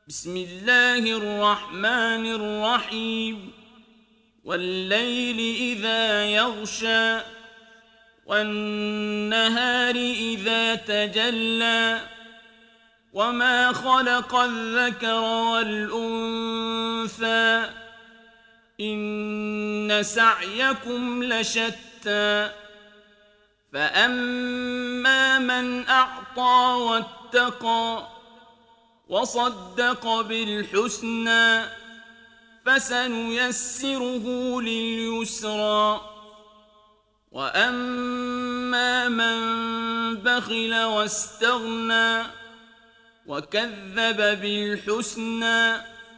بسم الله الرحمن الرحيم والليل إذا يغشى والنهار إذا تجلى وما خلق الذكر والأنثى إن سعيكم لشتى فأما من أعطى واتقى وصدق بالحسنى فسنيسره لليسرى وأما من بخل واستغنى وكذب بالحسنى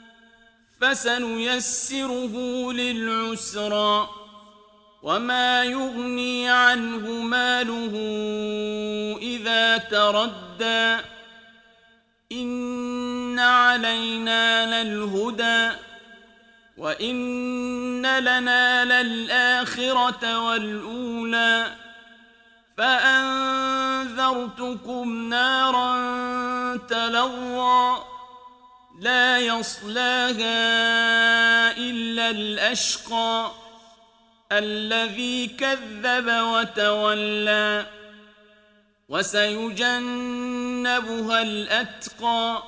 فسنيسره للعسرى وما يغني عنه ماله إذا تردى إن علينا للهدى وإن لنا للآخرة والأولى فأنذرتكم نارا تلظى لا يصلاها إلا الأشقى الذي كذب وتولى وسيجنبها الأتقى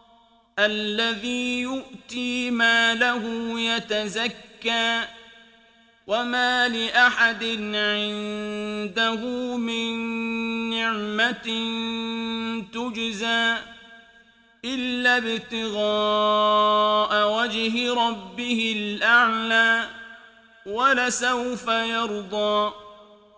الذي يؤتي ماله يتزكى وما لأحد عنده من نعمة تجزى إلا ابتغاء وجه ربه الأعلى ولسوف يرضى.